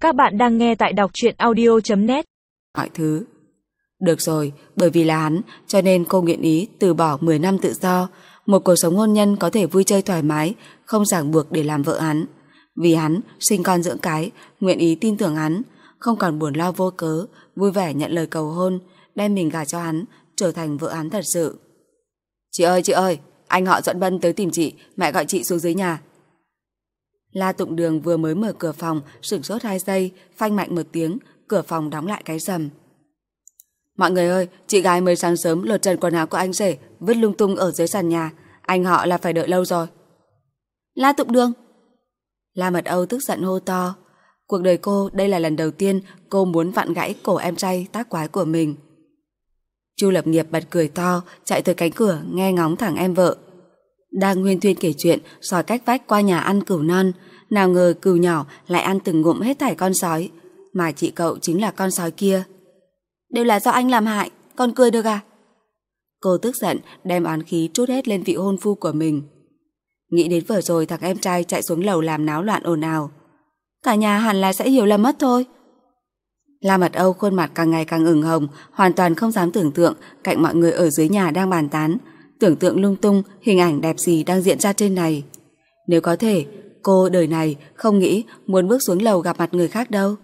Các bạn đang nghe tại đọc truyện audio.net. Mọi thứ. Được rồi, bởi vì là hắn, cho nên cô nguyện ý từ bỏ 10 năm tự do, một cuộc sống hôn nhân có thể vui chơi thoải mái, không ràng buộc để làm vợ hắn. Vì hắn, sinh con dưỡng cái, nguyện ý tin tưởng hắn, không còn buồn lo vô cớ, vui vẻ nhận lời cầu hôn, đem mình gả cho hắn, trở thành vợ hắn thật sự. Chị ơi, anh họ Duẫn Bân tới tìm chị, mẹ gọi chị xuống dưới nhà. La Tụng Đường vừa mới mở cửa phòng, sửng sốt 2 giây, phanh mạnh một tiếng, cửa phòng đóng lại cái rầm. Mọi người ơi, chị gái mới sáng sớm lột trần quần áo của anh rể, vứt lung tung ở dưới sàn nhà, anh họ là phải đợi lâu rồi. La Tụng Đường! La Mật Âu tức giận hô to. Cuộc đời cô đây là lần đầu tiên cô muốn vặn gãy cổ em trai tác quái của mình. Chu Lập Nghiệp bật cười to, chạy tới cánh cửa nghe ngóng thẳng em vợ. Đang huyên thuyên kể chuyện, sói cách vách qua nhà ăn cừu non, nào ngờ cừu nhỏ lại ăn từng ngụm hết thảy con sói, mà chị cậu chính là con sói kia. Đều là do anh làm hại, con cười được à? Cô tức giận đem oán khí trút hết lên vị hôn phu của mình. Nghĩ đến vừa rồi thằng em trai chạy xuống lầu làm náo loạn ồn ào, cả nhà hẳn là sẽ hiểu lầm mất thôi. La Mật Âu khuôn mặt càng ngày càng ửng hồng, hoàn toàn không dám tưởng tượng cạnh mọi người ở dưới nhà đang bàn tán, tưởng tượng lung tung hình ảnh đẹp gì đang diễn ra trên này. Nếu có thể, cô đời này không nghĩ muốn bước xuống lầu gặp mặt người khác đâu.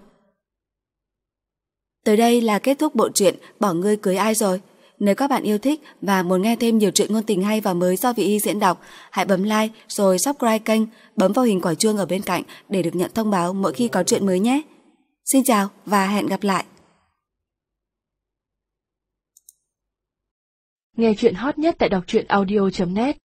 Tới đây là kết thúc bộ truyện Bỏ Ngươi Cưới Ai Rồi. Nếu các bạn yêu thích và muốn nghe thêm nhiều truyện ngôn tình hay và mới do Vị Y diễn đọc, hãy bấm like rồi subscribe kênh, bấm vào hình quả chuông ở bên cạnh để được nhận thông báo mỗi khi có truyện mới nhé. Xin chào và hẹn gặp lại. Nghe truyện hot nhất tại đọc truyện audio.net.